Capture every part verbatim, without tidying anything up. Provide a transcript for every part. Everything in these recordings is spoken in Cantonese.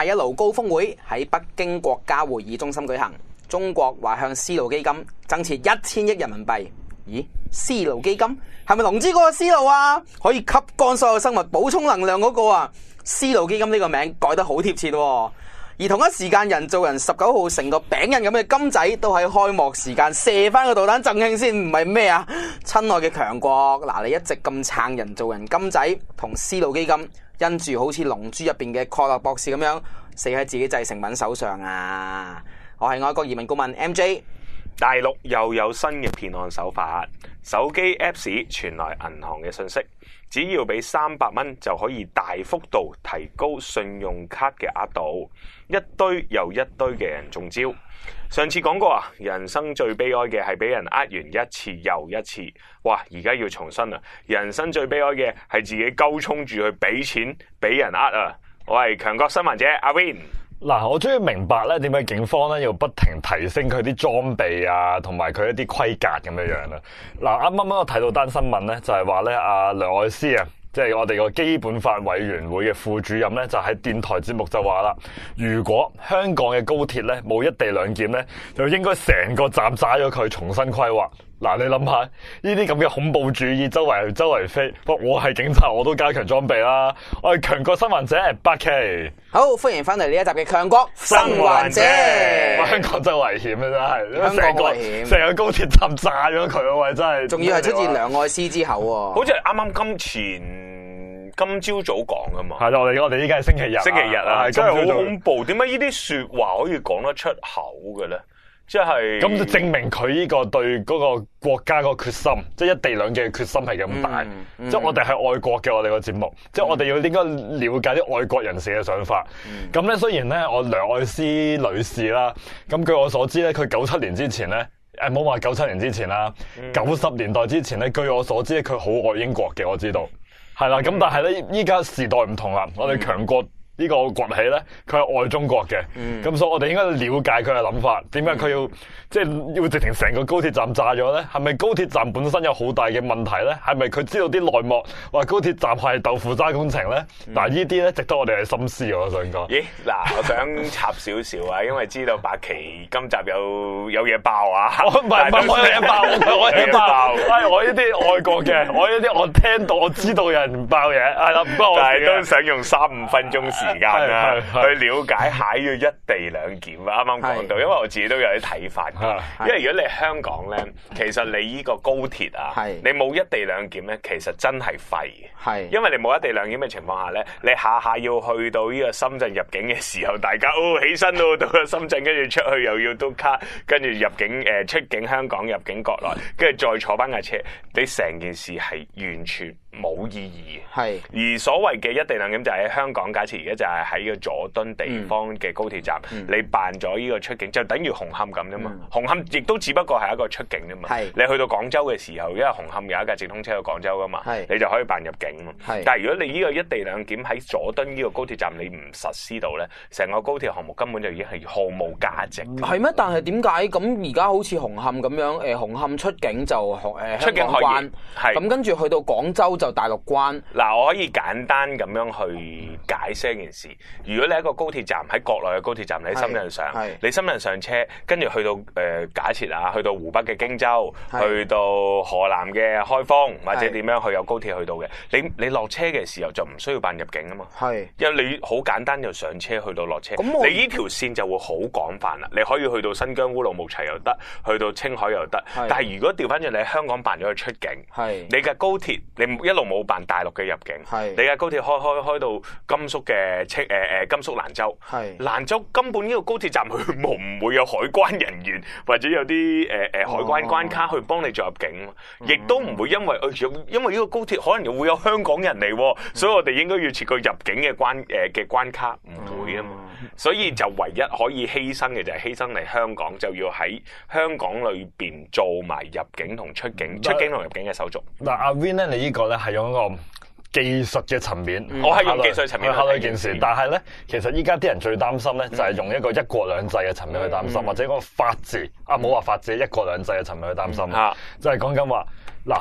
帶一路高峰會喺北京國家會議中心舉行，中國話向絲路基金增設一千億人民幣。咦，絲路基金係咪龍珠嗰個絲路啊？可以吸乾所有生物補充能量嗰個啊？絲路基金呢個名改得好貼切喎。而同一時間，人造人十九號成個餅印咁嘅金仔都喺開幕時間射翻個導彈贈慶先，唔係咩啊？親愛嘅強國，嗱，你一直咁撐人造人金仔同絲路基金，因住好似龍珠入邊嘅蓋勒博士咁樣死喺自己製成品手上啊！我係外國移民顧問 M J。 大陸又有新嘅騙案手法，手機 Apps 傳來銀行嘅信息，只要俾三百蚊就可以大幅度提高信用卡嘅額度，一堆又一堆嘅人中招。上次講過啊，人生最悲哀嘅係俾人呃完一次又一次，哇！而家要重申啊，人生最悲哀嘅係自己鳩衝住去俾錢俾人呃啊！我係強國新聞者阿 Win。 嗱，我終於明白咧點解警方咧要不停提升佢啲裝備啊，同埋佢一啲規格咁樣樣啦。嗱，啱啱我睇到單新聞咧，就係話咧阿梁愛詩啊，即係我哋個基本法委員會嘅副主任咧，就喺電台節目就話啦，如果香港嘅高鐵咧冇一地兩檢咧，就應該成個站炸咗佢，重新規劃。嗱，你諗下呢啲咁嘅恐怖主義周圍周圍飛，不過我係警察，我都加強裝備啦。我係強國新聞者八 K。 好，歡迎翻嚟呢一集嘅強國新聞者。 香港真係危險啊！真係， 香港好危險， 成個高鐵站炸咗佢啊！喂，真係。 仲要係出自梁愛詩之口喎。 好似係啱啱今前今朝早講噶嘛。 係啦，我哋我哋依家係星期日。星期日啊， 真係好恐怖。點解呢啲說話可以講得出口嘅咧？即係咁就證明佢呢個對嗰個國家個決心，即係一地兩檢嘅決心係咁大。嗯嗯、即係我哋係愛國嘅，我哋個節目，嗯、即係我哋要應該了解啲愛國人士嘅想法。咁咧、嗯，雖然咧我梁愛詩女士啦，咁據我所知咧，佢九七年之前咧，誒冇話九七年之前啦，九十、嗯、年代之前咧，據我所知咧，佢好愛英國嘅，我知道係啦。咁、嗯、但係咧，依家時代唔同啦，我哋強國。呢個崛起咧，佢係愛中國嘅，咁、嗯、所以我哋應該了解佢嘅諗法，點解佢要即係、就是、要直情成個高鐵站炸咗咧？係咪高鐵站本身有好大嘅問題咧？係咪佢知道啲內幕話高鐵站係豆腐渣工程咧？嗱、嗯，呢啲咧值得我哋係深思，我想講。咦， 嗱，我想插少少啊，因為知道八期今集有有嘢爆啊！ 我唔係唔係我有嘢爆，我有嘢爆，係我呢啲愛國嘅，我呢啲我聽到我知道有人爆嘢，係啦，唔該我。 但係都想用三五分鐘時間啦，去了解下呢個一地兩檢啊！啱啱講到，因為我自己都有啲睇法。因為如果你香港咧，其實你呢個高鐵啊，你冇一地兩檢咧，其實真係廢。係，因為你冇一地兩檢嘅情況下咧，你下下要去到呢個深圳入境嘅時候，大家哦起身咯，到咗深圳，跟住出去又要嘟卡，跟住入境誒、呃、出境香港入境國內，跟住再坐翻架車，你成件事係完全冇意義。係，而所謂嘅一地兩檢就係喺香港，假設而家就係喺個佐敦地方嘅高鐵站，嗯、你辦咗呢個出境，就等於紅磡咁啫嘛。嗯、紅磡亦都只不過係一個出境啫嘛。係，你去到廣州嘅時候，因為紅磡有一架直通車去廣州噶嘛，係，你就可以辦入境。係，但係如果你呢個一地兩檢喺佐敦呢個高鐵站你唔實施到咧，成個高鐵項目根本就已經係毫無價值。係咩？但係點解咁而家好似紅磡咁樣？誒，紅磡出境就誒出境關，係咁跟住去到廣州就大陸關。嗱，我可以簡單咁樣去解釋一件事。如果你喺個高鐵站喺國內嘅高鐵站，你喺深圳上，你深圳上車，跟住去到誒、呃、假設啊，去到湖北嘅荊州，去到河南嘅開封，或者點樣去有高鐵去到嘅，你你落車嘅時候就唔需要辦入境啊嘛。係，因為你好簡單就上車去到落車，你呢條線就會好廣泛啦。你可以去到新疆烏魯木齊又得，去到青海又得。但係如果調翻轉你喺香港辦咗去出境，你嘅高鐵你一路冇辦大陸嘅入境，你嘅高鐵開開開到甘肅嘅青誒誒甘肅蘭州，蘭州根本呢個高鐵站佢冇唔會有海關人員或者有啲誒誒海關關卡去幫你做入境，亦都唔會因為因為呢個高鐵可能又會有香港人嚟，所以我哋應該要設個入境嘅關誒嘅關卡，唔會啊嘛，所以就唯一可以犧牲嘅就係犧牲嚟香港，就要喺香港裏邊做埋入境同出境、出境同入境嘅手續。嗱，阿 Win 咧，你呢個咧係用一個技術嘅層面，嗯、我係用技術層面去考慮件事，但係咧，其實依家啲人最擔心咧，就係用一個一國兩制嘅層面去擔心，嗯、或者嗰個法治啊，冇話法治，一國兩制嘅層面去擔心，嗯、就係講緊話嗱。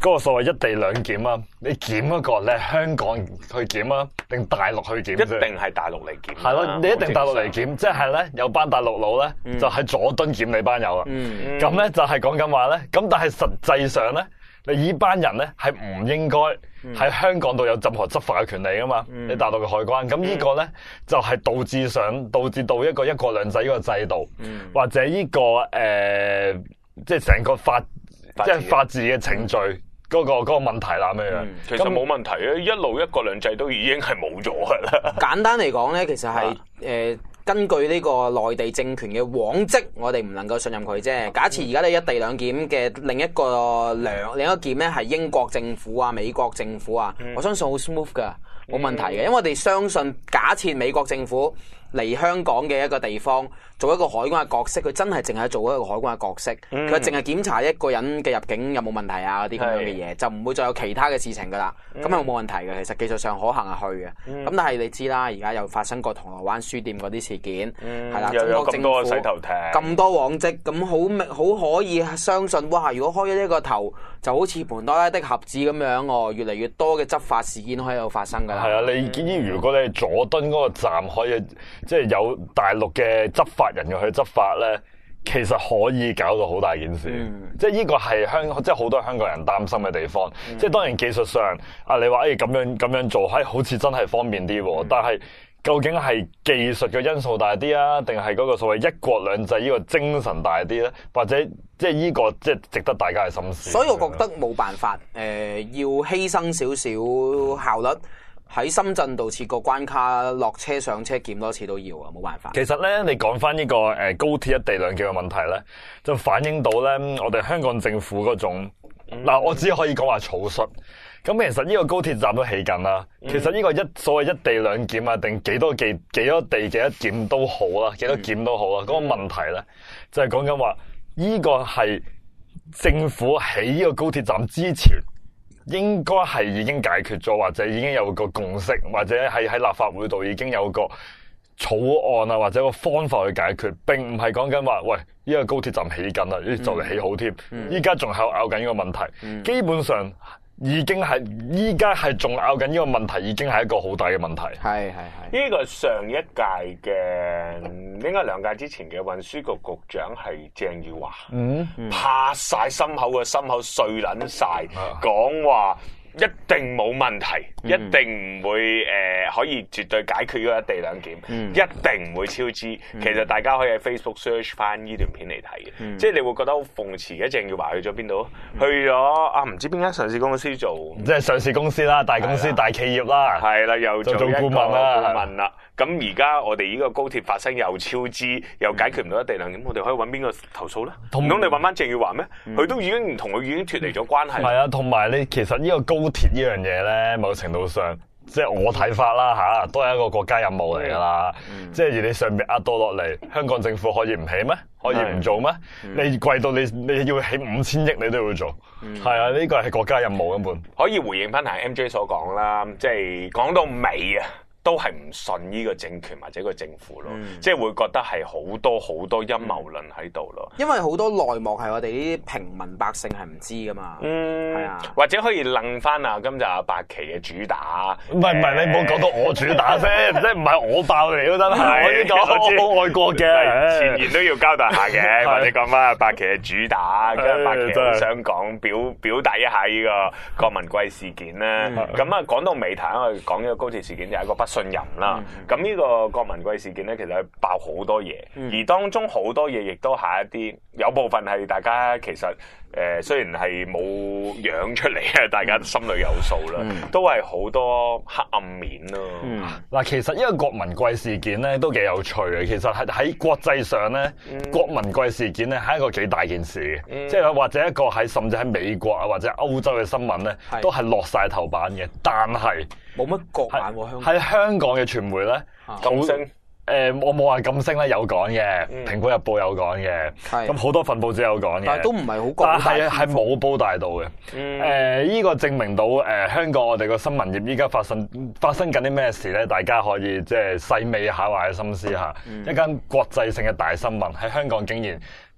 嗰個所謂一地兩檢啊，你檢嗰個你係香港去檢啊，定大陸去檢？ 一定係大陸嚟檢。 係咯，你一定大陸嚟檢，即係咧有班大陸佬咧、嗯、就喺佐敦檢你班友啊。咁咧、嗯、就係講緊話咧，咁但係實際上咧，你呢班人咧係唔應該喺香港度有任何執法嘅權利噶嘛？嗯、你大陸嘅海關，咁呢個咧就係導致上導致到一個一國兩制呢個制度，嗯、或者呢、這個誒，即係成個法即係法治嘅程序嗰、那個嗰、那個問題啦咁樣。 嗯、其實冇問題啊，一路一國兩制都已經係冇咗噶啦。 簡單嚟講咧，其實係誒。根據呢個內地政權嘅往績，我哋唔能夠信任佢啫。假設而家你一地兩檢嘅另一個兩另一個檢咧係英國政府啊、美國政府啊，嗯、我相信好 smooth 噶，冇問題嘅。因為我哋相信，假設美國政府嚟香港嘅一個地方做一個海關嘅角色，佢真係淨係做一個海關嘅角色，佢淨係檢查一個人嘅入境有冇問題啊嗰啲咁樣嘅嘢，是就唔會再有其他嘅事情噶啦。咁係冇問題嘅，其實技術上可行係去嘅。咁、嗯、但係你知啦，而家又發生過銅鑼灣書店嗰啲事件，係啦、嗯，中國政府咁多洗頭艇，咁多往績，咁好明好可以相信，哇！如果開咗呢個頭，就好似潘多拉的盒子咁樣哦，越嚟越多嘅執法事件可以有發生噶啦。 係啊，你見於如果你佐敦嗰個站可以即係有大陸嘅執法人員去執法咧，其實可以搞到好大件事。嗯、即係呢個係香，即係好多香港人擔心嘅地方。嗯、即係當然技術上，啊你話誒咁樣咁樣做，係好似真係方便啲，嗯、但係究竟係技術嘅因素大啲啊，定係嗰個所謂一國兩制呢個精神大啲咧？或者即係呢個即係值得大家嘅深思。 所以我覺得冇辦法，誒、呃、要犧牲少少效率。喺深圳度設個關卡，落車上車檢多次都要啊，冇辦法。 其實咧，你講翻呢個誒高鐵一地兩檢嘅問題咧，就反映到咧我哋香港政府嗰種嗱，我只可以講話草率。咁其實呢個高鐵站都起緊啦。其實呢個一所謂一地兩檢啊，定幾多幾幾多地幾多檢都好啦，幾多檢都好啦。嗰、嗯、個問題咧就係講緊話，呢個係政府起呢個高鐵站之前。應該係已經解決咗，或者已經有個共識，或者係喺立法會度已經有個草案啊，或者個方法去解決，並唔係講緊話，喂，呢個高鐵站起緊啦，呢就嚟起好添，依家仲喺度拗緊呢個問題，嗯、基本上已經係依家係仲拗緊呢個問題，已經係一個好大嘅問題。 係係係。呢個上一屆嘅，應該兩屆之前嘅運輸局局長係鄭汝樺，嗯，拍晒心口嘅心口碎撚晒，講話。一定冇問題，嗯、一定唔會誒、呃、可以絕對解決呢個一地兩檢，嗯、一定唔會超支。嗯、其實大家可以喺 Facebook search 翻呢段片嚟睇嘅，嗯、即係你會覺得好諷刺嘅。鄭汝樺去咗邊度？嗯、去咗啊，唔知邊間上市公司做， 即係上市公司啦，大公司、大企業啦， 係啦，又做一個顧問啦， 顧問啦。咁而家我哋呢個高鐵發生又超支，又解決唔到一地兩檢，我哋可以揾邊個投訴咧？唔通你揾翻鄭汝樺咩？佢、嗯、都已經唔同佢已經脫離咗關係。係啊，同埋你其實呢個高鐵呢樣嘢咧，某程度上即係我睇法啦嚇，都係一個國家任務嚟㗎啦。嗯、即係而你上邊壓到落嚟，香港政府可以唔起咩？可以唔做咩？嗯、你貴到你你要起五千億，你都要做。係、嗯、啊，呢個係國家任務根本。 可以回應翻下 M J 所講啦，即係講到尾啊。都係唔信呢個政權或者個政府咯，嗯、即係會覺得係好多好多陰謀論喺度咯。 因為好多內幕係我哋啲平民百姓係唔知噶嘛。嗯，係啊， 或者可以楞翻啊，今集阿白旗嘅主打。 唔係唔係，你唔好講到我主打先，即係唔係我爆嚟都得啦。我呢個好愛國嘅， 前言都要交代下嘅。或者講翻阿白旗嘅主打，跟住白旗好想講表表達一下呢個郭文貴事件咧。咁啊講到尾談，我哋講呢個高鐵事件就係一個不信任啦，咁呢、嗯、個郭文貴事件咧，其實係爆好多嘢，嗯、而當中好多嘢亦都係一啲有部分係大家其實誒、呃、雖然係冇樣出嚟啊，大家心裏有數啦，嗯、都係好多黑暗面咯。嗱、嗯，其實呢個郭文貴事件咧都幾有趣嘅，其實係喺國際上咧，嗯、郭文貴事件咧係一個幾大件事嘅，嗯、即係或者一個喺甚至喺美國啊或者歐洲嘅新聞咧，是都係落晒頭版嘅，但係。 冇乜國眼喎，香喺香港嘅傳媒咧， 咁升誒，我冇話咁升咧，有講嘅，《蘋果日報》有講嘅，咁好多份報紙有講嘅， 但係都唔係好講， 但係係冇煲大到嘅。誒，依個證明到誒香港我哋個新聞業依家發生發生緊啲咩事咧？大家可以即係細味下或者深思下，一間國際性嘅大新聞喺香港竟然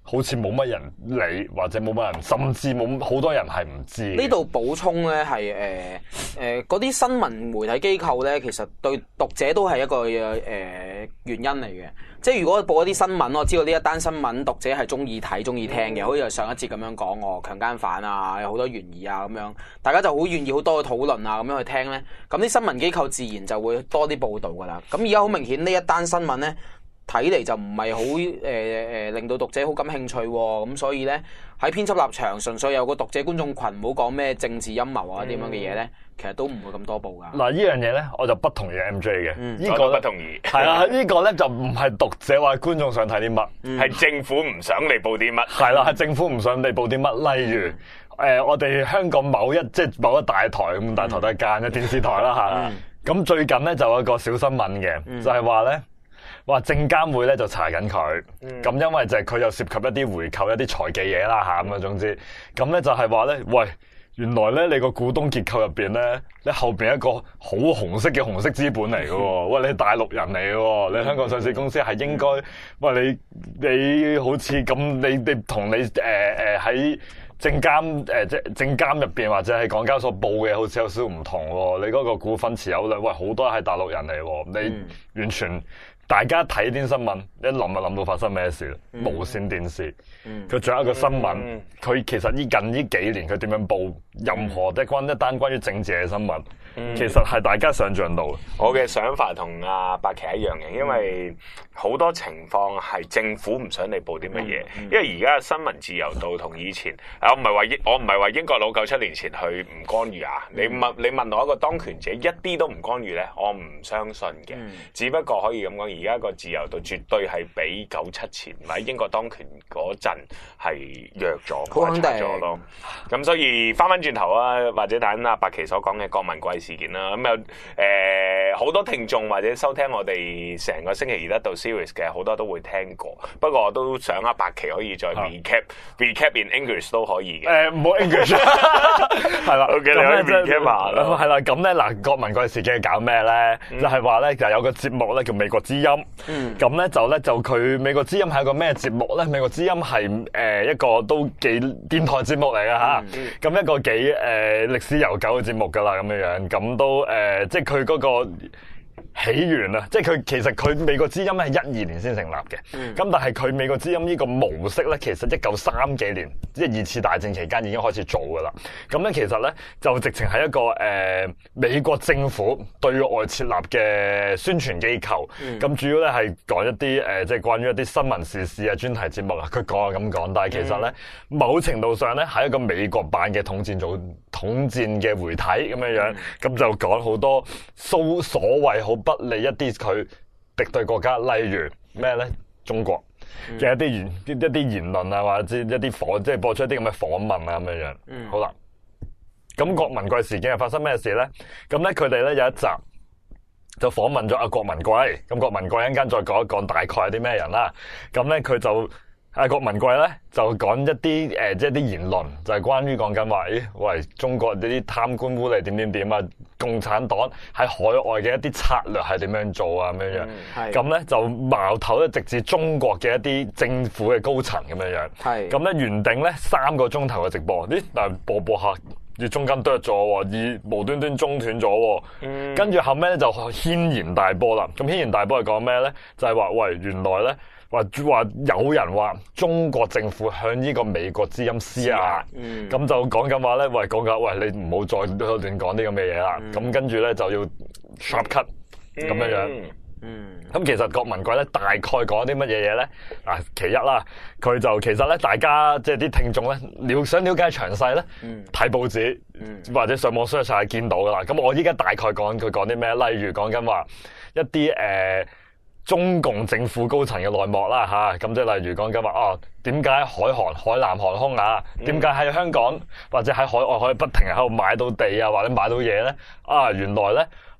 好似冇乜人理，或者冇乜人，甚至冇好多人係唔知。 呢度補充咧係誒誒嗰啲新聞媒體機構咧，其實對讀者都係一個誒、呃、原因嚟嘅。即係如果報一啲新聞，我知道呢一單新聞讀者係中意睇、中意聽嘅，好似上一節咁樣講我強姦犯啊，有好多懸疑啊咁樣，大家就好願意好多嘅討論啊咁樣去聽咧。咁啲新聞機構自然就會多啲報導噶啦。咁而家好明顯呢一單新聞咧，睇嚟就唔係好誒誒令到讀者好感興趣喎，咁所以咧喺編輯立場，純粹有個讀者觀眾群，唔好講咩政治陰謀啊啲咁嘅嘢咧，其實都唔會咁多報噶。 嗱，呢樣嘢咧，我就不同意 M J 嘅， 嗯、 呢個我不同意。 係啦，呢個咧就唔係讀者或者觀眾想睇啲乜，係、 嗯、政府唔想你報啲乜。 係啦，係政府唔想你報啲乜，例如誒、呃，我哋香港某一即係某一大台咁，大台都係間嘅電視台啦嚇。咁、嗯、最近咧就有一個小新聞嘅，嗯、就係話咧。話證監會咧就查緊佢，咁、嗯、因為就係佢又涉及一啲回購一啲財技嘢啦嚇，咁啊總之，咁咧就係話咧，喂，原來咧你個股東結構入邊咧，你後邊一個好紅色嘅紅色資本嚟嘅喎，喂，你係大陸人嚟嘅喎，你香港上市公司係應該，喂，你你好似咁，你你同你誒誒喺證監誒即係證監入邊或者係港交所報嘅好似有少少唔同喎，你嗰個股份持有量，喂，好多係大陸人嚟喎，你完全。大家睇啲新聞，一諗就諗到發生咩事、嗯、無線電視，佢仲、嗯、有一個新聞，佢、嗯、其實呢近呢幾年佢點樣報任何即係關一單關於政治嘅新聞，嗯、其實係大家想象到。 我嘅想法同阿白琪一樣嘅，因為好多情況係政府唔想你報啲乜嘢，嗯嗯、因為而家新聞自由度同以前，我唔係話英，我唔係話英國佬九七年前去唔干預啊。嗯、你問你問我一個當權者一啲都唔干預咧，我唔相信嘅，嗯、只不過可以咁講。而家個自由度絕對係比九七前或者英國當權嗰陣係弱咗、差咗咯。咁所以翻翻轉頭啊，或者睇阿白琪所講嘅郭文貴事件啦，咁有誒好多聽眾或者收聽我哋成個星期二得到 series 嘅，好多都會聽過。不過我都想阿白琪可以再 recap、啊、recap in English 都可以嘅。誒唔好 English 係啦。 OK，你可以 recap 下啦。 係啦，咁咧嗱，郭文貴事件搞咩咧？嗯、就係話咧，就有個節目咧叫美國之音。嗯，咁咧就咧就佢美國之音係一個咩節目咧？美國之音係誒一個都幾電台節目嚟噶吓，咁、嗯嗯、一個幾誒歷史悠久嘅節目噶啦，咁樣樣，咁都誒、呃、即係佢嗰個起源啊，即係佢其實佢美國之音係一二年先成立嘅，咁、嗯、但係佢美國之音呢個模式咧，其實一九三幾年即係二次大戰期間已經開始做噶啦。咁咧其實咧就直情係一個誒、呃、美國政府對外設立嘅宣傳機構，咁、嗯、主要咧係講一啲誒、呃、即係關於一啲新聞時事啊專題節目啊。佢講係咁講，但係其實咧、嗯、某程度上咧係一個美國版嘅統戰組統戰嘅媒體咁樣樣，咁、嗯、就講好多所所謂好不利一啲佢敵對國家，例如咩咧？中國嘅一啲言一啲言論啊，或者一啲訪即係播出一啲咁嘅訪問啊咁樣樣。嗯、好啦，咁郭文貴事件係發生咩事咧？咁咧佢哋咧有一集就訪問咗阿郭文貴，咁郭文貴一陣間再講一講大概係啲咩人啦。咁咧佢就。阿郭文貴咧就講一啲誒、呃，即係啲言論，就係、是、關於講緊話，咦，喂，中國呢啲貪官污吏點點點啊，共產黨喺海外嘅一啲策略係點樣做啊咁樣樣，咁咧、嗯、就矛頭咧直至中國嘅一啲政府嘅高層咁樣樣，咁咧是原定咧三個鐘頭嘅直播，咦，但係播播下，要中間剁咗喎，而無端端中斷咗喎，嗯、跟住後尾咧就軒然大波啦。咁軒然大波係講咩咧？就係、是、話，喂，原來咧。話話有人話中國政府向呢個美國之音施壓，咁、嗯、就講緊話咧，喂，講緊喂，你唔好再亂講啲咁嘅嘢啦。咁、嗯、跟住咧就要 sharp cut 咁樣樣。咁、嗯、其實郭文貴咧大概講啲乜嘢嘢咧？嗱，其一啦，佢就其實咧，大家即係啲聽眾咧，了想了解詳細咧，睇、嗯、報紙、嗯、或者上網 search 係見到噶啦。咁我依家大概講佢講啲咩？例如講緊話一啲誒。呃中共政府高層嘅內幕啦吓，咁即係例如講緊話哦，點解海航、海南航空啊，點解喺香港或者喺海外可以不停喺度買到地啊，或者買到嘢咧？啊，原來咧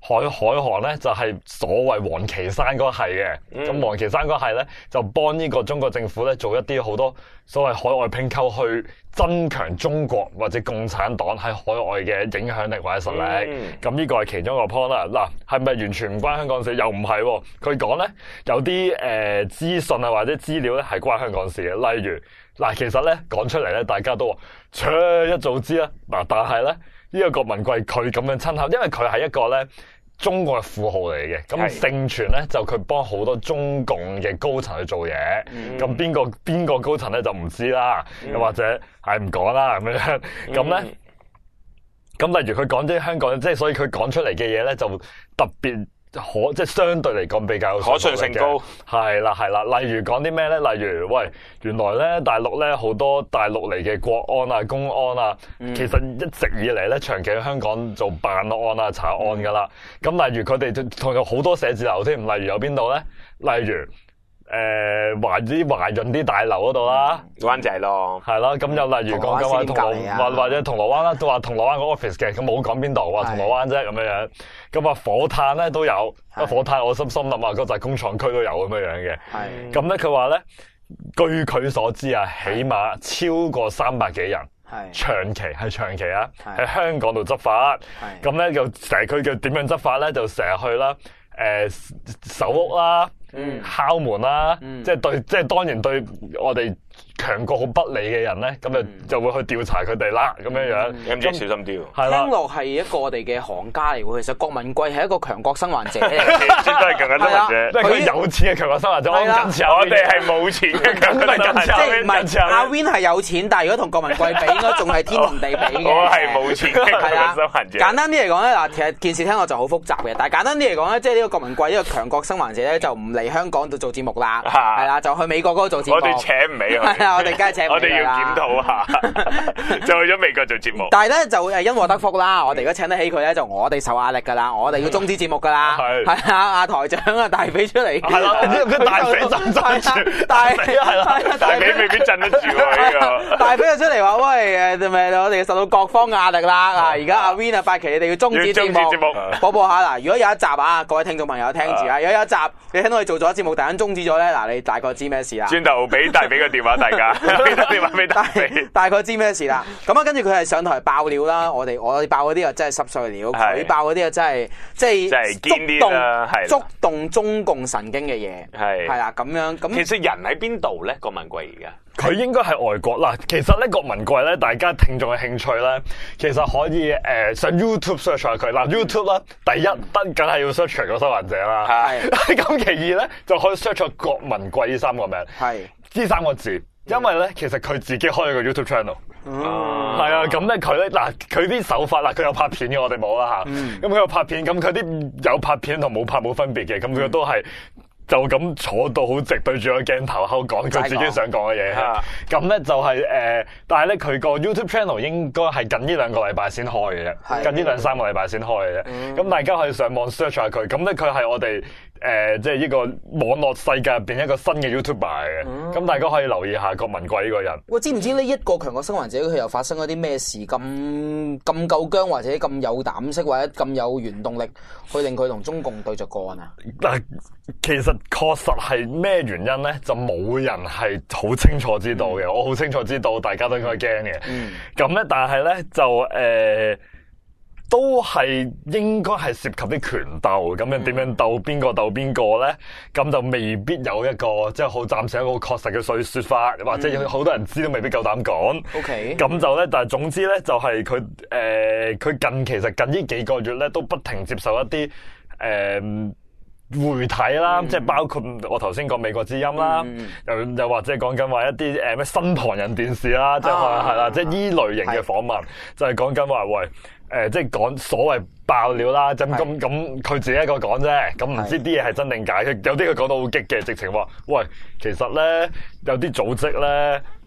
海海航咧就係所謂王岐山嗰系嘅，咁王岐山嗰系咧就幫呢個中國政府咧做一啲好多所謂海外併購，去增強中國或者共產黨喺海外嘅影響力或者實力。咁呢、嗯、個係其中一個 point 啦。嗱，係咪完全唔關香港事？又唔係喎。佢講咧有啲誒資訊啊或者資料咧係關香港事嘅，例如嗱，其實咧講出嚟咧大家都話，切一早知啦。嗱，但係咧呢、這個郭文貴佢咁樣親口，因為佢係一個咧中國嘅富豪嚟嘅，咁盛傳咧就佢幫好多中共嘅高層去做嘢，咁邊個邊個高層咧就唔知啦，又、嗯、或者係唔講啦咁樣，咁咧咁例如佢講啲香港，即係所以佢講出嚟嘅嘢咧就特別可，即係相對嚟講比較可信性高， 係啦係啦。例如講啲咩咧？例如喂，原來咧大陸咧好多大陸嚟嘅國安啊、公安啊，嗯、其實一直以嚟咧長期喺香港做辦案啊、查案噶啦。咁、嗯、例如佢哋同有好多寫字樓添，例如有邊度咧？例如誒華啲華潤啲大樓嗰度啦， 灣仔咯， 係啦。咁又例如講緊話銅鑼或或者銅鑼灣啦，都話銅鑼灣個 office 嘅，咁冇講邊度，話銅鑼灣啫咁樣樣。咁啊火炭咧都有，啊火炭我心心諗啊，嗰紮工廠區都有咁樣樣嘅。係咁咧，佢話咧，據佢所知啊，起碼超過三百幾人，係長期係長期啊，喺香港度執法。係咁咧，就成日佢嘅點樣執法咧，就成日去啦，誒搜屋啦。嗯，敲門啦，嗯、即係對，即係當然對我哋強國好不利嘅人咧，咁就、嗯、就會去調查佢哋啦，咁樣樣， 咁即係小心啲。 係啦，聽落係一個我哋嘅行家嚟喎。其實郭文貴係一個強國生還者嚟嘅， 絕對係強國生還者。 即係佢有錢嘅強國生還者。我我哋係冇錢嘅強國生還者。 即係唔係阿 Win 係有錢，但係如果同郭文貴比，應該仲係天同地比嘅。 我係冇錢嘅強國生還者。 簡單啲嚟講咧，嗱，其實件事聽落就好複雜嘅，但係簡單啲嚟講咧，即係呢個郭文貴呢個強國生還者咧，就唔嚟香港度做節目啦，係啦，就去美國嗰度做節目。 我哋請唔起佢， 係啊，我哋梗係請唔起。 我哋要檢討下，就去咗美國做節目。 但係咧就誒因禍得福啦，我哋如果請得起佢咧，就我哋受壓力噶啦，我哋要終止節目噶啦。係係啊，阿台長啊，大髀出嚟。係啦， 大髀震震住， 大髀係啦， 大髀未必震得住喎呢個。 大髀就出嚟話喂誒，咪我哋受到各方壓力啦。啊，而家阿 Win 啊、八奇你哋要終止節目。播播下嗱，如果有一集啊，各位聽眾朋友聽住啊，如果有一集你聽到佢做咗節目，突然間終止咗咧，嗱你大概知咩事啦？ 轉頭俾大髀個電話大家，俾個電話俾大髀， 大概知咩事啦？咁啊，跟住佢係上台爆料啦，我哋我哋爆嗰啲啊真係濕碎料，佢爆嗰啲啊真係即係觸動觸動中共神經嘅嘢，係係啦咁樣咁。 其實人喺邊度咧？郭文貴而家佢應該係外國嗱。其實咧，郭文貴咧，大家聽眾嘅興趣咧，其實可以誒、呃、上 YouTube search 下佢嗱。YouTube 啦，第一得梗係要 search 個生還者啦，係咁其二咧就可以 search 郭文貴呢三個名，係呢三個字。因為咧，其實佢自己開咗個 YouTube channel，係啊，咁咧佢咧嗱，佢啲手法啦，佢有拍片嘅，我哋冇啦吓，咁佢有拍片，咁佢啲有拍片同冇拍冇分別嘅，咁佢都係就咁坐到好直對住個鏡頭喺度講佢自己想講嘅嘢，咁咧就係誒，但係咧佢個 YouTube channel 應該係近呢兩個禮拜先開嘅啫，近呢兩三個禮拜先開嘅啫，咁大家可以上網 search 下佢，咁咧佢係我哋。誒，即係呢個網絡世界入邊一個新嘅 YouTuber 嘅，咁、嗯、大家可以留意下郭文貴呢個人。我知唔知呢一個強國生還者佢又發生咗啲咩事咁咁夠薑，或者咁有膽識，或者咁有原動力去令佢同中共對着幹啊？嗱，其實確實係咩原因咧，就冇人係好清楚知道嘅。嗯、我好清楚知道，大家都應該驚嘅。咁咧、嗯，但係咧就誒。呃都係應該係涉及啲權鬥，咁樣點樣鬥邊個鬥邊個咧？咁就未必有一個即係好暫時一個確實嘅說說法，或者有好多人知都未必夠膽講。OK，咁就咧，但係總之咧，就係佢誒，佢、呃、近其實近呢幾個月咧，都不停接受一啲誒。呃媒體啦，嗯、即係包括我頭先講美國之音啦，嗯、又又或者講緊話一啲誒咩新唐人電視啦，即係係啦，即係依類型嘅訪問，是就係講緊話喂誒、呃，即係講所謂爆料啦，咁咁咁佢自己一個講啫，咁唔知啲嘢係真定假，佢有啲佢講到好激嘅，直情話喂，其實咧有啲組織咧。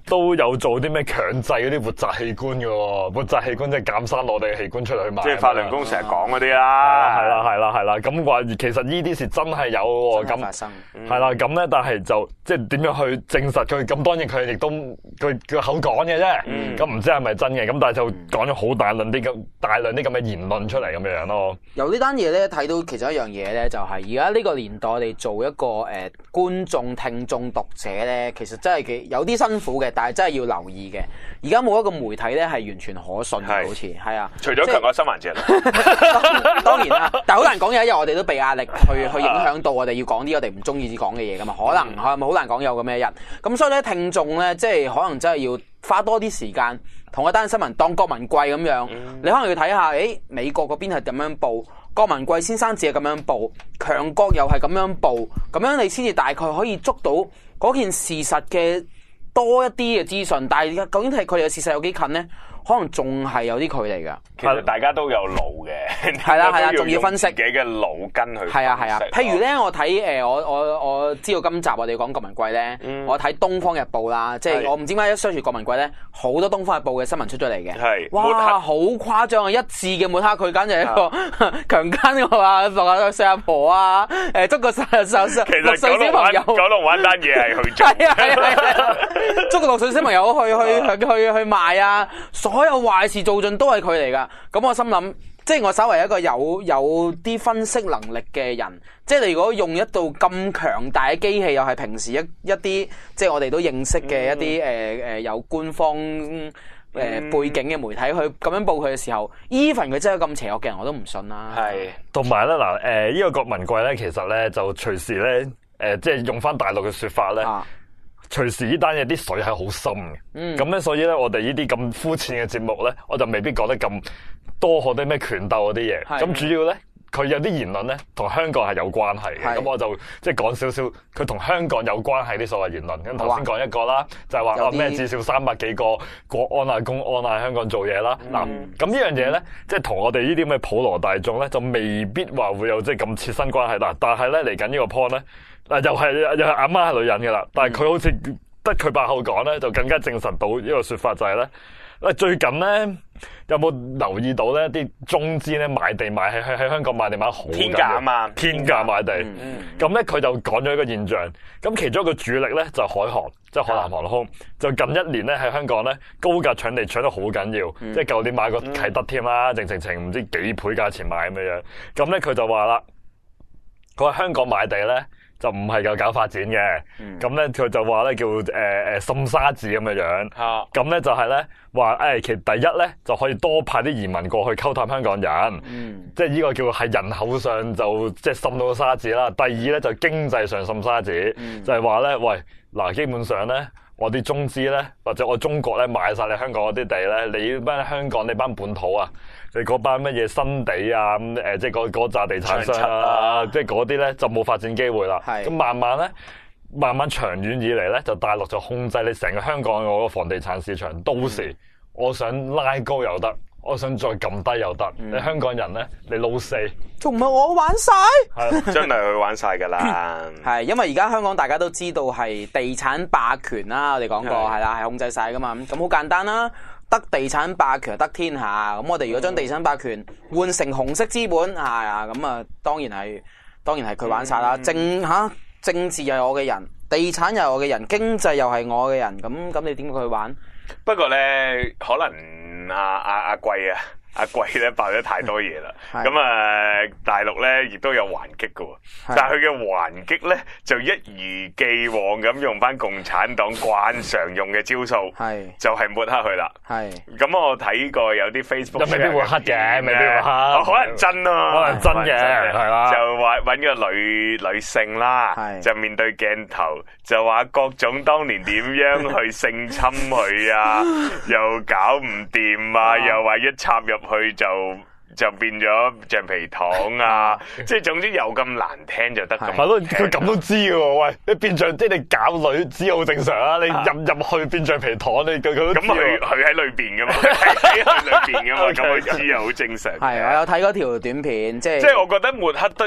都有做啲咩強制嗰啲活摘器官嘅喎，活摘器官即係減生攞地嘅器官出嚟去賣。 即係法輪功成日講嗰啲啦， 係啦係啦係啦，咁話其實呢啲事真係有喎，咁發生係啦，咁咧但係就即係點樣去證實佢？咁當然佢亦都佢佢口講嘅啫，咁唔、嗯、知係咪真嘅？咁但係就講咗好大量啲咁大量啲咁嘅言論出嚟咁樣樣咯。 由呢單嘢咧睇到其中一樣嘢咧，就係而家呢個年代我哋做一個誒、呃、觀眾、聽眾、讀者咧，其實真係幾有啲辛苦嘅，但係真係要留意嘅。而家冇一個媒體咧係完全可信嘅，好似係啊。 除咗強國新環節， 當然啦，但係好難講有一日我哋都被壓力去去影響到我哋要講啲我哋唔中意講嘅嘢噶嘛，可能係咪好難講有咁嘅一日？咁所以咧，聽眾咧即係可能真係要花多啲時間同一單新聞當郭文貴咁樣，嗯、你可能要睇下，誒美國嗰邊係點樣報，郭文貴先生只係咁樣報，強國又係咁樣報，咁樣你先至大概可以捉到嗰件事實嘅多一啲嘅資訊。但係究竟係佢哋嘅事實有幾近咧？可能仲係有啲距離㗎。 其實大家都有腦嘅， 係啦係啦，仲要分析自己嘅腦筋去分析。 係啊係啊，譬如咧，我睇誒我我我知道今集我哋講郭文貴咧，嗯、我睇《東方日報》啦，即係我唔知點解一 search 郭文貴咧，好多《東方日報》嘅新聞出咗嚟嘅。係，哇，好誇張啊！一致嘅抹黑佢，簡直係一個強姦我啊，六啊歲阿婆啊，誒捉個十十十六歲小朋友， 九龍灣單嘢係去做， 係啊係啊係啊，捉個六歲小朋友去去去去去賣啊！所有壞事做盡都係佢嚟噶，咁我心諗，即係我稍為一個有有啲分析能力嘅人，即係你如果用一道咁強大嘅機器，又係平時一一啲即係我哋都認識嘅一啲誒誒有官方誒、呃、背景嘅媒體去咁樣報佢嘅時候 even 佢真係咁邪惡嘅人，我都唔信啦。係， 同埋咧嗱，誒呢個郭文貴咧，其實咧就隨時咧誒，即係用翻大陸嘅說法咧。啊隨時呢單嘢啲水係好深嘅，咁咧、嗯、所以咧我哋呢啲咁膚淺嘅節目咧，我就未必講得咁多好啲咩拳鬥嗰啲嘢。咁的主要咧，佢有啲言論咧同香港係有關係嘅，咁的我就即係講少少佢同香港有關係啲所謂言論。咁頭先講一個啦，就係話咩至少三百幾個國安啊、公安啊喺香港做嘢啦。嗱、嗯，咁呢樣嘢咧，即係同我哋呢啲咁嘅普羅大眾咧，就未必話會有即係咁切身關係啦。但係咧嚟緊呢個 point 咧。嗱，又係又係阿媽係女人嘅啦，但係佢好似得佢把口講咧，就更加證實到呢個說法就係咧，嗱最近咧有冇留意到咧啲中資咧買地買喺喺喺香港買地買好天價啊嘛， 天價買地，咁咧佢就講咗一個現象，咁其中一個主力咧就係海航，即係海南航空，就近一年咧喺香港咧高價搶地搶得好緊要，即係舊年買個啟德添啦，淨淨淨唔知幾倍價錢買咁樣樣，咁咧佢就話啦，佢話香港買地咧。就唔係夠搞發展嘅，咁咧佢就話咧叫誒誒滲沙子咁嘅樣，咁咧、啊、就係咧話誒其實第一咧就可以多派啲移民過去溝探香港人，嗯、即係呢個叫係人口上就即係滲到沙子啦。第二咧就經濟上滲沙子，嗯、就係話咧喂嗱，基本上咧我啲中資咧或者我中國咧買晒你香港嗰啲地咧，你班香港你班本土啊。你嗰班乜嘢新地啊咁誒，即係嗰嗰紮地產商啊，即係嗰啲咧就冇發展機會啦。咁是慢慢咧，慢慢長遠以嚟咧，就大陸就控制你成個香港嗰個房地產市場。到時我想拉高又得，我想再撳低又得。嗯、你香港人咧，你老四仲唔係我玩晒？ 係真係佢玩晒㗎啦。 係因為而家香港大家都知道係地產霸權啦，我哋講過係啦，係控制晒㗎嘛。咁好簡單啦。得地產霸權得天下，咁我哋如果將地產霸權換成紅色資本，係啊，咁啊當然係當然係佢玩晒啦。嗯、政吓政治又係我嘅人，地產又係我嘅人，經濟又係我嘅人，咁咁你點去玩？ 不過咧，可能阿阿阿貴啊。阿貴咧爆咗太多嘢啦，咁啊是大陸咧亦都有還擊嘅，是但係佢嘅還擊咧就一如既往咁用翻共產黨慣常用嘅招數，是就係抹黑佢啦。係咁是我睇過有啲 Facebook 又未必會黑嘅，未必會黑， 可能真啊， 可能真嘅係啦， 就話搵個女女性啦，是就面對鏡頭就話郭總當年點樣去性侵佢啊，又搞唔掂啊，又話一插入去就就變咗橡皮糖啊！即係總之有咁難聽就得咁。 係咯，佢咁都知嘅喎。喂，你變橡即係你搞女知好正常啊！你入入去變橡皮糖，你佢佢都知。咁佢佢喺裏邊噶嘛？喺佢裏邊噶嘛？咁佢知又好正常。 係，我有睇嗰條短片，即係即係我覺得抹黑得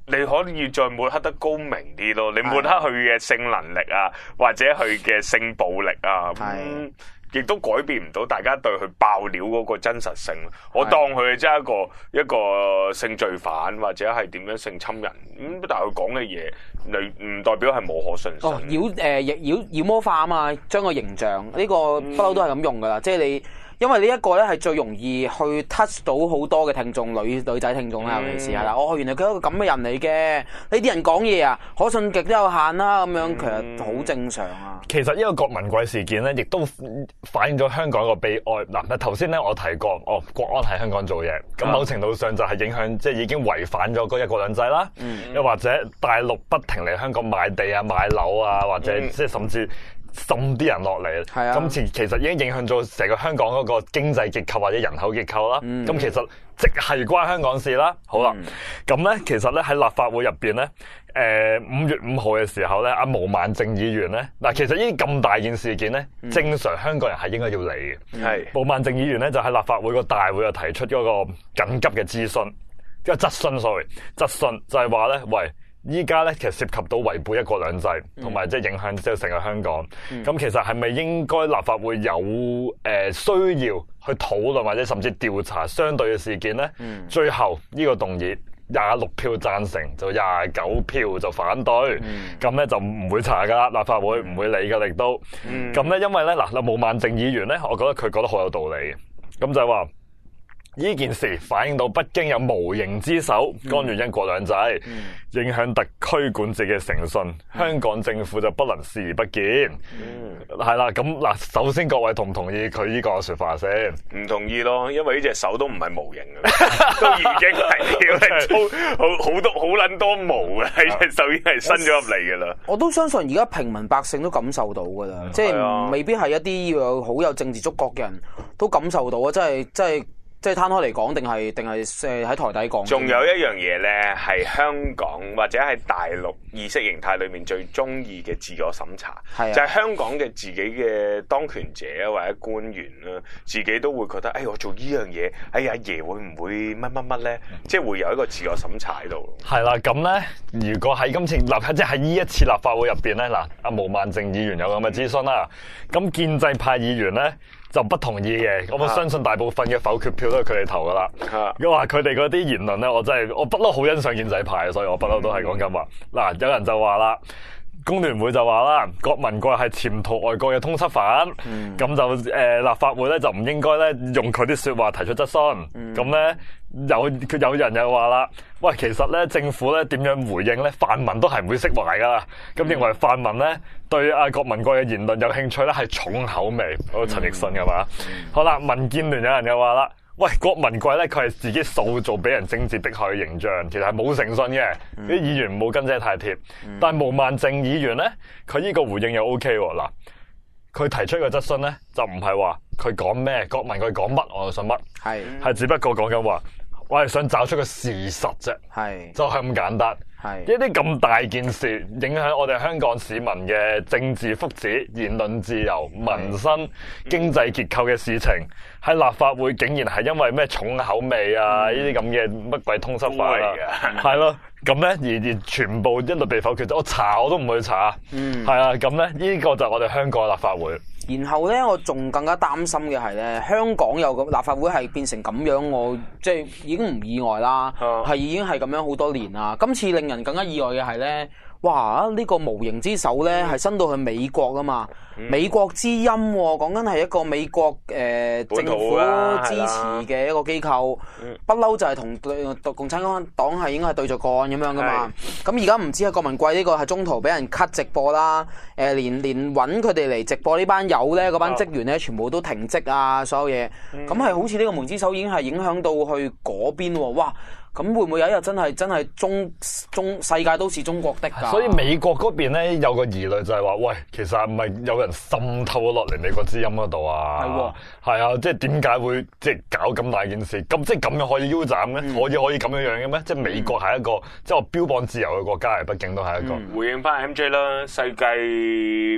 你可以再抹黑得高明啲咯，你抹黑佢嘅性能力啊，或者佢嘅性暴力啊，咁亦都改變唔到大家對佢爆料嗰個真實性。我當佢真係一個一個性罪犯或者係點樣性侵人，咁但係佢講嘅嘢，你唔代表係冇可信性。 哦，妖誒妖妖魔化啊嘛，將個形象呢、呢個不嬲都係咁用噶啦，嗯、即係你。因為呢一個咧係最容易去 touch 到好多嘅聽眾，女女仔聽眾啦，尤其是係啦。哦，原來佢係一個咁嘅人嚟嘅。呢啲人講嘢啊，可信極都有限啦。咁樣其實好正常啊。 其實呢個郭文貴事件咧，亦都反映咗香港一個悲哀。嗱，頭先咧我提過，哦，國安喺香港做嘢，咁某程度上就係影響，即係已經違反咗嗰一國兩制啦。嗯、又或者大陸不停嚟香港買地啊、買樓啊，或者即係甚至。滲啲人落嚟，咁、啊、其其實已經影響咗成個香港嗰個經濟結構或者人口結構啦。咁、嗯、其實即係關香港事啦。好啦，咁咧、嗯、其實咧喺立法會入邊咧，誒五月五號嘅時候咧，阿毛孟靜議員咧，嗱其實呢啲咁大件事件咧，嗯、正常香港人係應該要理嘅。係、嗯、毛孟靜議員咧就喺立法會個大會又提出嗰個緊急嘅諮詢，個質詢 sorry 質詢就係話咧，喂。依家咧，其實涉及到違背一國兩制，同埋即係影響即係成個香港。咁、嗯、其實係咪應該立法會有誒、呃、需要去討論或者甚至調查相對嘅事件咧？嗯、最後呢個動議廿六票贊成，就廿九票就反對。咁咧、嗯、就唔會查噶，立法會唔會理噶，亦都。咁咧、嗯、因為咧嗱，毛孟靜議員咧，我覺得佢講得好有道理嘅。咁就係話。呢件事反映到北京有無形之手干預一國兩制，嗯、影響特區管治嘅誠信。嗯、香港政府就不能視而不見。係啦、嗯，咁嗱，首先各位同唔同意佢呢個說法先？唔同意咯，因為呢隻手都唔係無形嘅，都已經係粗好好多好撚多毛嘅，喺隻手已經係伸咗入嚟嘅啦。 我都相信而家平民百姓都感受到㗎啦，嗯、即係未必係一啲要有好有政治觸覺嘅人都感受到啊！真係真係。即係攤開嚟講，定係定係誒喺台底講。 仲有一樣嘢咧，係香港或者係大陸意識形態裏面最中意嘅自我審查，係、啊、就係香港嘅自己嘅當權者或者官員啦，自己都會覺得，哎，我做呢樣嘢，哎呀，阿爺會唔會乜乜乜咧？嗯、即係會有一個自我審查喺度。係啦，咁咧，如果喺今次立即係呢一次立法會入邊咧，嗱，阿毛孟靜議員有咁嘅諮詢啦，咁、嗯、建制派議員咧。就不同意嘅，我相信大部分嘅否決票都係佢哋投噶啦。佢話佢哋嗰啲言論咧，我真係我不嬲好欣賞建制派，所以我不嬲都係講緊話。嗱、嗯，有人就話啦，工聯會就話啦，郭文貴係潛逃外國嘅通緝犯，咁、嗯、就誒、呃、立法會咧就唔應該咧用佢啲說話提出質詢。咁咧、嗯、有佢有人又話啦，喂，其實咧政府咧點樣回應咧？泛民都係唔會釋懷噶啦。咁、嗯、認為泛民咧對阿郭文貴嘅言論有興趣咧係重口味。好，陳奕迅㗎嘛？嗯、好啦，民建聯有人又話啦。喂，郭文貴咧，佢係自己塑造俾人政治迫害嘅形象，其實係冇誠信嘅。啲、嗯、議員唔好跟遮太貼。嗯、但係毛孟靜議員咧，佢呢個回應又 O K 喎。嗱，佢提出個質詢咧，就唔係話佢講咩，郭文貴講乜我就信乜，係係是只不過講緊話，我係想找出個事實啫，係是就係咁簡單。係一啲咁大件事，影響我哋香港市民嘅政治福祉、言論自由、民生、是經濟結構嘅事情，喺立法會竟然係因為咩重口味啊？呢啲咁嘅乜鬼通緝法啦，係咯，咁咧而而全部一律被否決，我查我都唔去查，嗯，係啊，咁咧呢個就係我哋香港嘅立法會。 然後咧，我仲更加擔心嘅係咧，香港有個立法會係變成咁樣，我即係已經唔意外啦，係、嗯、已經係咁樣好多年啦。今次令人更加意外嘅係咧，哇！呢、這個無形之手咧係伸到去美國啊嘛，嗯、美國之音講緊係一個美國誒、呃、政府支持嘅一個機構，不嬲就係同對共產黨係應該係對着幹咁樣噶嘛。咁而家唔知係郭文貴呢個係中途俾人 cut 直播啦，誒、呃、連連揾佢哋嚟直播呢班友咧，嗰班職員咧全部都停職啊，所有嘢。咁係、嗯、好似呢個無形之手已經係影響到去嗰邊喎，哇！咁會唔會有一日真係真係中中世界都是中國的㗎？ 所以美國嗰邊咧有個疑慮就係話，喂，其實係咪有人滲透落嚟美國之音嗰度啊？係喎，係啊，即係點解會即係搞咁大件事？咁即係咁樣可以腰斬咧？嗯、可以可以咁樣樣嘅咩？即係美國係一個、嗯、即係我標榜自由嘅國家嚟，畢竟都係一個。 嗯、回應翻 M J 啦，世界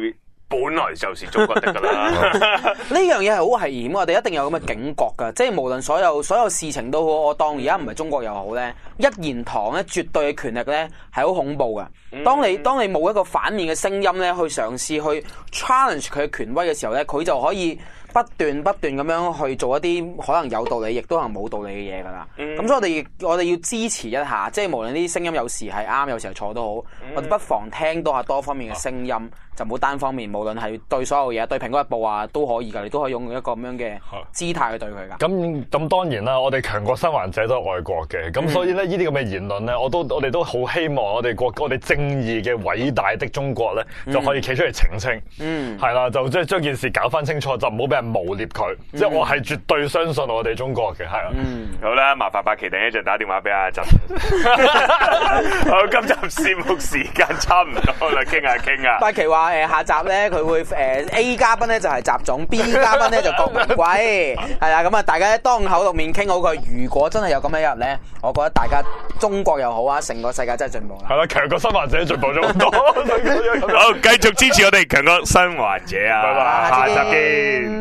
本來就是中國的噶啦。 呢樣嘢係好危險，我哋一定有咁嘅警覺噶，即係無論所有所有事情都好，我當而家唔係中國又好咧，一言堂咧絕對嘅權力咧係好恐怖噶。當你當你冇一個反面嘅聲音咧，去嘗試去 challenge 佢嘅權威嘅時候咧，佢就可以不斷不斷咁樣去做一啲可能有道理，亦都可能冇道理嘅嘢噶啦。咁、嗯、所以我哋我哋要支持一下，即係無論呢啲聲音有時係啱，有時係錯都好，嗯、我哋不妨聽多下多方面嘅聲音，嗯、就唔好單方面。無論係對所有嘢，對蘋果日報啊都可以噶，你都可以用一個咁樣嘅姿態去對佢噶。咁咁當然啦，我哋強國生還者都係愛國嘅，咁、嗯、所以咧呢啲咁嘅言論咧，我都我哋都好希望我哋國我哋正義嘅偉大的中國咧，就可以企出嚟澄清。嗯，係啦，就即係將件事搞翻清楚，就唔好俾人誣衊佢。嗯、即係我係絕對相信我哋中國嘅，係啊。嗯， 好啦，麻煩八旗第一陣打電話俾阿習。好，今集節目時間差唔多啦，傾下傾啊。 八旗話誒下集咧佢會誒 A 嘉賓咧就係習總 ，B 嘉賓咧就郭文貴，係啦，咁啊大家當口六面傾好佢。如果真係有咁嘅一日咧，我覺得大家中國又好啊，成個世界真係進步啦。 係啦，強國生還者進步咗好多。 好，繼續支持我哋強國生還者啊！ 拜拜， 下集見。